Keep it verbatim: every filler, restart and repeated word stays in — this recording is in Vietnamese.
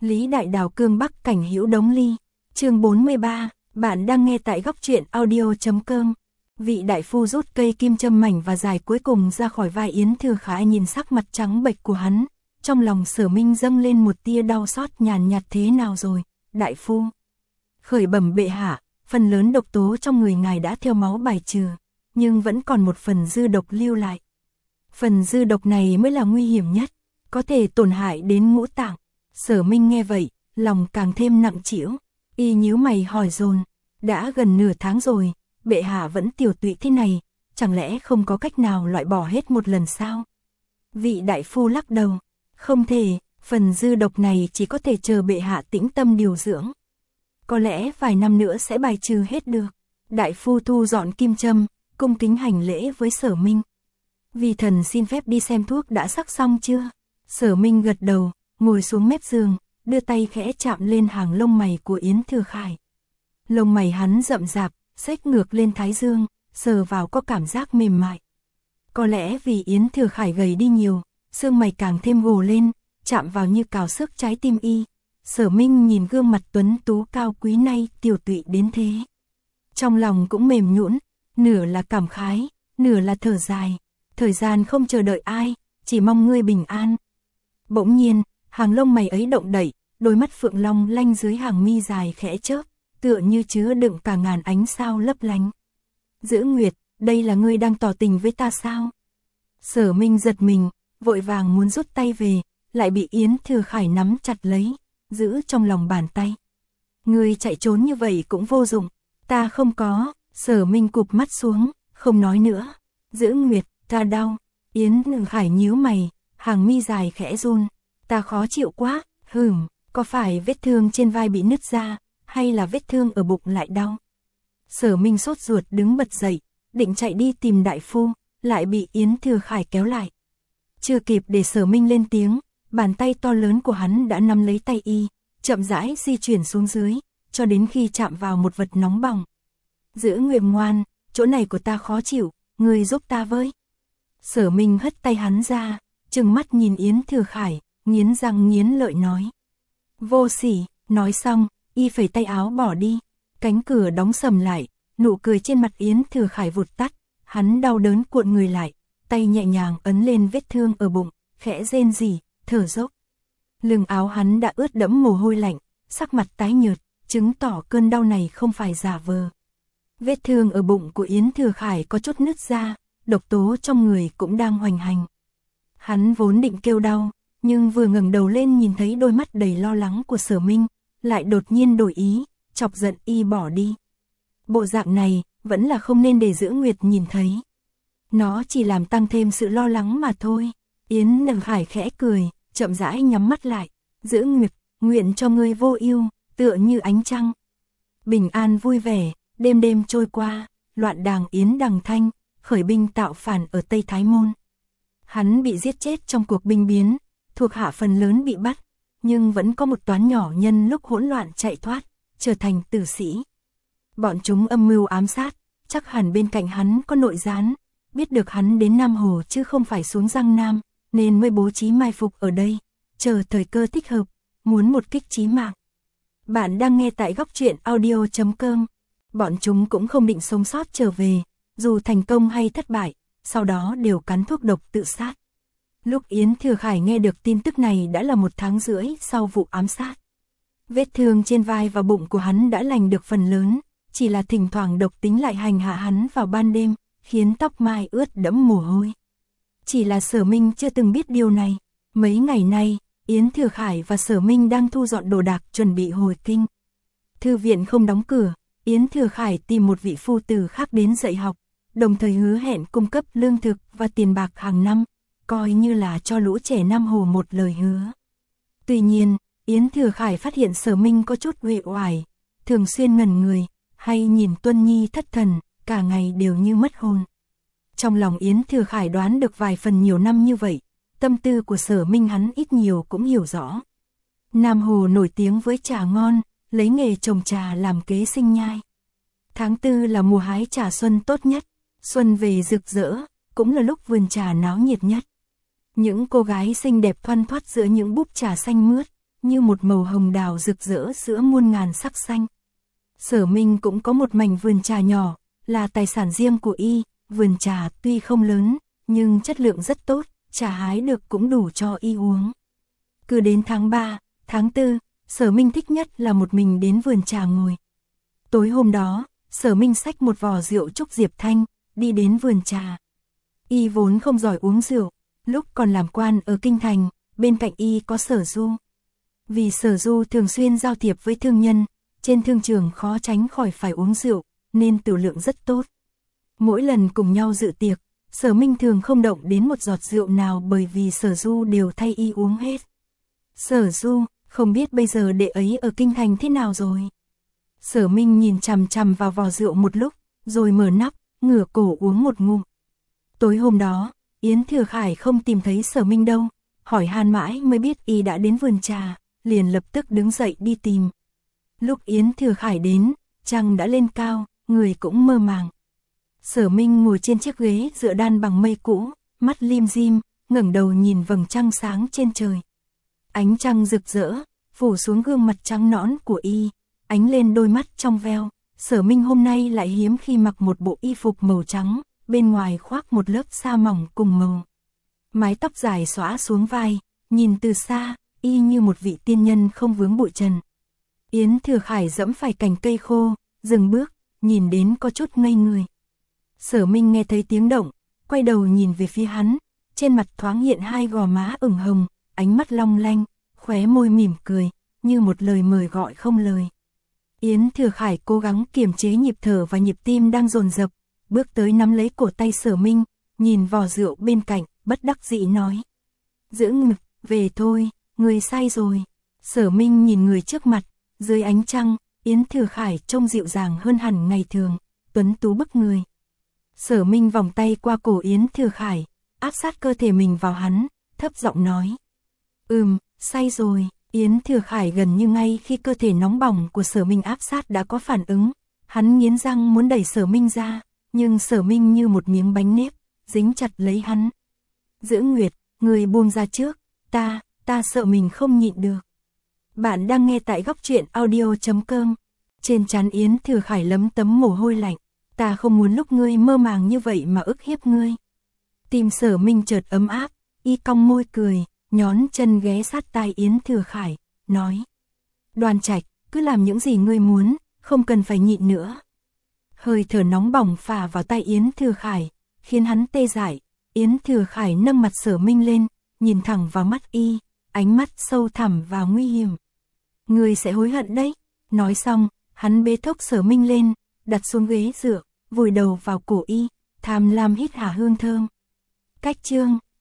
Lý Đại Đào cương bắc cảnh hữu đống ly. Chương bốn mươi ba, bạn đang nghe tại góc truyện audio chấm com. Vị đại phu rút cây kim châm mảnh và dài cuối cùng ra khỏi vai Yến Thừa Khải, nhìn sắc mặt trắng bệch của hắn, trong lòng Sở Minh dâng lên một tia đau xót nhàn nhạt. Thế nào rồi, đại phu? Khởi bẩm bệ hạ, phần lớn độc tố trong người ngài đã theo máu bài trừ, nhưng vẫn còn một phần dư độc lưu lại. Phần dư độc này mới là nguy hiểm nhất, có thể tổn hại đến ngũ tạng. Sở Minh nghe vậy, lòng càng thêm nặng trĩu, y nhíu mày hỏi dồn, đã gần nửa tháng rồi, bệ hạ vẫn tiểu tụy thế này, chẳng lẽ không có cách nào loại bỏ hết một lần sao? Vị đại phu lắc đầu, không thể, phần dư độc này chỉ có thể chờ bệ hạ tĩnh tâm điều dưỡng. Có lẽ vài năm nữa sẽ bài trừ hết được. Đại phu thu dọn kim châm, cung kính hành lễ với Sở Minh. Vì thần xin phép đi xem thuốc đã sắc xong chưa? Sở Minh gật đầu, ngồi xuống mép giường, đưa tay khẽ chạm lên hàng lông mày của Yến Thừa Khải. Lông mày hắn rậm rạp, xếch ngược lên thái dương, sờ vào có cảm giác mềm mại. Có lẽ vì Yến Thừa Khải gầy đi nhiều, xương mày càng thêm gồ lên, chạm vào như cào xước trái tim y. Sở Minh nhìn gương mặt tuấn tú cao quý nay tiểu tụy đến thế, trong lòng cũng mềm nhũn, nửa là cảm khái, nửa là thở dài. Thời gian không chờ đợi ai, chỉ mong ngươi bình an. Bỗng nhiên, hàng lông mày ấy động đậy, đôi mắt phượng long lanh dưới hàng mi dài khẽ chớp, tựa như chứa đựng cả ngàn ánh sao lấp lánh. Giữ Nguyệt, đây là ngươi đang tỏ tình với ta sao? Sở Minh giật mình, vội vàng muốn rút tay về, lại bị Yến Thừa Khải nắm chặt lấy, giữ trong lòng bàn tay. Ngươi chạy trốn như vậy cũng vô dụng, ta không có. Sở Minh cụp mắt xuống, không nói nữa. Giữ Nguyệt, ta đau. Yến Thừa Khải nhíu mày, hàng mi dài khẽ run. Ta khó chịu quá. Hừm, có phải vết thương trên vai bị nứt ra, hay là vết thương ở bụng lại đau? Sở Minh sốt ruột đứng bật dậy, định chạy đi tìm đại phu, lại bị Yến Thừa Khải kéo lại. Chưa kịp để Sở Minh lên tiếng, bàn tay to lớn của hắn đã nắm lấy tay y, chậm rãi di chuyển xuống dưới, cho đến khi chạm vào một vật nóng bỏng. Giữ Nguyệt ngoan, chỗ này của ta khó chịu, ngươi giúp ta với. Sở Minh hất tay hắn ra, trừng mắt nhìn Yến Thừa Khải, nghiến răng nghiến lợi nói. Vô sỉ. Nói xong, y phẩy tay áo bỏ đi. Cánh cửa đóng sầm lại, nụ cười trên mặt Yến Thừa Khải vụt tắt. Hắn đau đớn cuộn người lại, tay nhẹ nhàng ấn lên vết thương ở bụng, khẽ rên rỉ, thở dốc. Lưng áo hắn đã ướt đẫm mồ hôi lạnh, sắc mặt tái nhợt, chứng tỏ cơn đau này không phải giả vờ. Vết thương ở bụng của Yến Thừa Khải có chút nứt ra, độc tố trong người cũng đang hoành hành. Hắn vốn định kêu đau, nhưng vừa ngẩng đầu lên nhìn thấy đôi mắt đầy lo lắng của Sở Minh, lại đột nhiên đổi ý, chọc giận y bỏ đi. Bộ dạng này, vẫn là không nên để Giữ Nguyệt nhìn thấy. Nó chỉ làm tăng thêm sự lo lắng mà thôi. Yến Thừa Khải khẽ cười, chậm rãi nhắm mắt lại. Giữ Nguyệt, nguyện cho ngươi vô ưu, tựa như ánh trăng. Bình an vui vẻ, đêm đêm trôi qua, loạn đàng Yến Đằng Thanh, khởi binh tạo phản ở Tây Thái Môn. Hắn bị giết chết trong cuộc binh biến, thuộc hạ phần lớn bị bắt, nhưng vẫn có một toán nhỏ nhân lúc hỗn loạn chạy thoát, trở thành tử sĩ. Bọn chúng âm mưu ám sát, chắc hẳn bên cạnh hắn có nội gián, biết được hắn đến Nam Hồ chứ không phải xuống Giang Nam, nên mới bố trí mai phục ở đây, chờ thời cơ thích hợp, muốn một kích chí mạng. Bạn đang nghe tại góc truyện audio chấm com. Bọn chúng cũng không định sống sót trở về, dù thành công hay thất bại, sau đó đều cắn thuốc độc tự sát. Lúc Yến Thừa Khải nghe được tin tức này đã là một tháng rưỡi sau vụ ám sát. Vết thương trên vai và bụng của hắn đã lành được phần lớn, chỉ là thỉnh thoảng độc tính lại hành hạ hắn vào ban đêm, khiến tóc mai ướt đẫm mồ hôi. Chỉ là Sở Minh chưa từng biết điều này. Mấy ngày nay, Yến Thừa Khải và Sở Minh đang thu dọn đồ đạc chuẩn bị hồi kinh. Thư viện không đóng cửa, Yến Thừa Khải tìm một vị phu tử khác đến dạy học, đồng thời hứa hẹn cung cấp lương thực và tiền bạc hàng năm, coi như là cho lũ trẻ Nam Hồ một lời hứa. Tuy nhiên, Yến Thừa Khải phát hiện Sở Minh có chút uể oải, thường xuyên ngẩn người, hay nhìn Tuân Nhi thất thần, cả ngày đều như mất hồn. Trong lòng Yến Thừa Khải đoán được vài phần nhiều năm như vậy, tâm tư của Sở Minh hắn ít nhiều cũng hiểu rõ. Nam Hồ nổi tiếng với trà ngon, lấy nghề trồng trà làm kế sinh nhai. Tháng tư là mùa hái trà xuân tốt nhất, xuân về rực rỡ, cũng là lúc vườn trà náo nhiệt nhất. Những cô gái xinh đẹp thoăn thoắt giữa những búp trà xanh mướt, như một màu hồng đào rực rỡ giữa muôn ngàn sắc xanh. Sở Minh cũng có một mảnh vườn trà nhỏ, là tài sản riêng của y, vườn trà tuy không lớn, nhưng chất lượng rất tốt, trà hái được cũng đủ cho y uống. Cứ đến tháng ba, tháng tư, Sở Minh thích nhất là một mình đến vườn trà ngồi. Tối hôm đó, Sở Minh xách một vò rượu trúc Diệp Thanh, đi đến vườn trà. Y vốn không giỏi uống rượu, lúc còn làm quan ở Kinh Thành, bên cạnh y có Sở Du. Vì Sở Du thường xuyên giao thiệp với thương nhân, trên thương trường khó tránh khỏi phải uống rượu, nên tiểu lượng rất tốt. Mỗi lần cùng nhau dự tiệc, Sở Minh thường không động đến một giọt rượu nào bởi vì Sở Du đều thay y uống hết. Sở Du, không biết bây giờ đệ ấy ở Kinh Thành thế nào rồi. Sở Minh nhìn chằm chằm vào vò rượu một lúc, rồi mở nắp, ngửa cổ uống một ngụm. Tối hôm đó, Yến Thừa Khải không tìm thấy Sở Minh đâu, hỏi han mãi mới biết y đã đến vườn trà, liền lập tức đứng dậy đi tìm. Lúc Yến Thừa Khải đến, trăng đã lên cao, người cũng mơ màng. Sở Minh ngồi trên chiếc ghế dựa đan bằng mây cũ, mắt lim dim, ngẩng đầu nhìn vầng trăng sáng trên trời. Ánh trăng rực rỡ, phủ xuống gương mặt trắng nõn của y, ánh lên đôi mắt trong veo. Sở Minh hôm nay lại hiếm khi mặc một bộ y phục màu trắng, bên ngoài khoác một lớp sa mỏng cùng màu. Mái tóc dài xõa xuống vai, nhìn từ xa, y như một vị tiên nhân không vướng bụi trần. Yến Thừa Khải dẫm phải cành cây khô, dừng bước, nhìn đến có chút ngây người. Sở Minh nghe thấy tiếng động, quay đầu nhìn về phía hắn, trên mặt thoáng hiện hai gò má ửng hồng, ánh mắt long lanh, khóe môi mỉm cười, như một lời mời gọi không lời. Yến Thừa Khải cố gắng kiềm chế nhịp thở và nhịp tim đang dồn dập, bước tới nắm lấy cổ tay Sở Minh, nhìn vò rượu bên cạnh, bất đắc dĩ nói: "Giữ ngực, về thôi, người say rồi." Sở Minh nhìn người trước mặt, dưới ánh trăng, Yến Thừa Khải trông dịu dàng hơn hẳn ngày thường, tuấn tú bức người. Sở Minh vòng tay qua cổ Yến Thừa Khải, áp sát cơ thể mình vào hắn, thấp giọng nói: "Ừm, say rồi." Yến Thừa Khải gần như ngay khi cơ thể nóng bỏng của Sở Minh áp sát đã có phản ứng, hắn nghiến răng muốn đẩy Sở Minh ra, nhưng Sở Minh như một miếng bánh nếp, dính chặt lấy hắn. "Giữ Nguyệt, người buông ra trước, ta, ta sợ mình không nhịn được." Bạn đang nghe tại góc truyện audio chấm com. Trên trán Yến Thừa Khải lấm tấm mồ hôi lạnh. "Ta không muốn lúc ngươi mơ màng như vậy mà ức hiếp ngươi." Tim Sở Minh chợt ấm áp, y cong môi cười, nhón chân ghé sát tai Yến Thừa Khải, nói: "Đoan Trạch, cứ làm những gì ngươi muốn, không cần phải nhịn nữa." Hơi thở nóng bỏng phả vào tai Yến Thừa Khải, khiến hắn tê dại. Yến Thừa Khải nâng mặt Sở Minh lên, nhìn thẳng vào mắt y, ánh mắt sâu thẳm và nguy hiểm. "Ngươi sẽ hối hận đấy." Nói xong, hắn bế thốc Sở Minh lên, đặt xuống ghế dựa, vùi đầu vào cổ y, tham lam hít hà hương thơm. Cách chương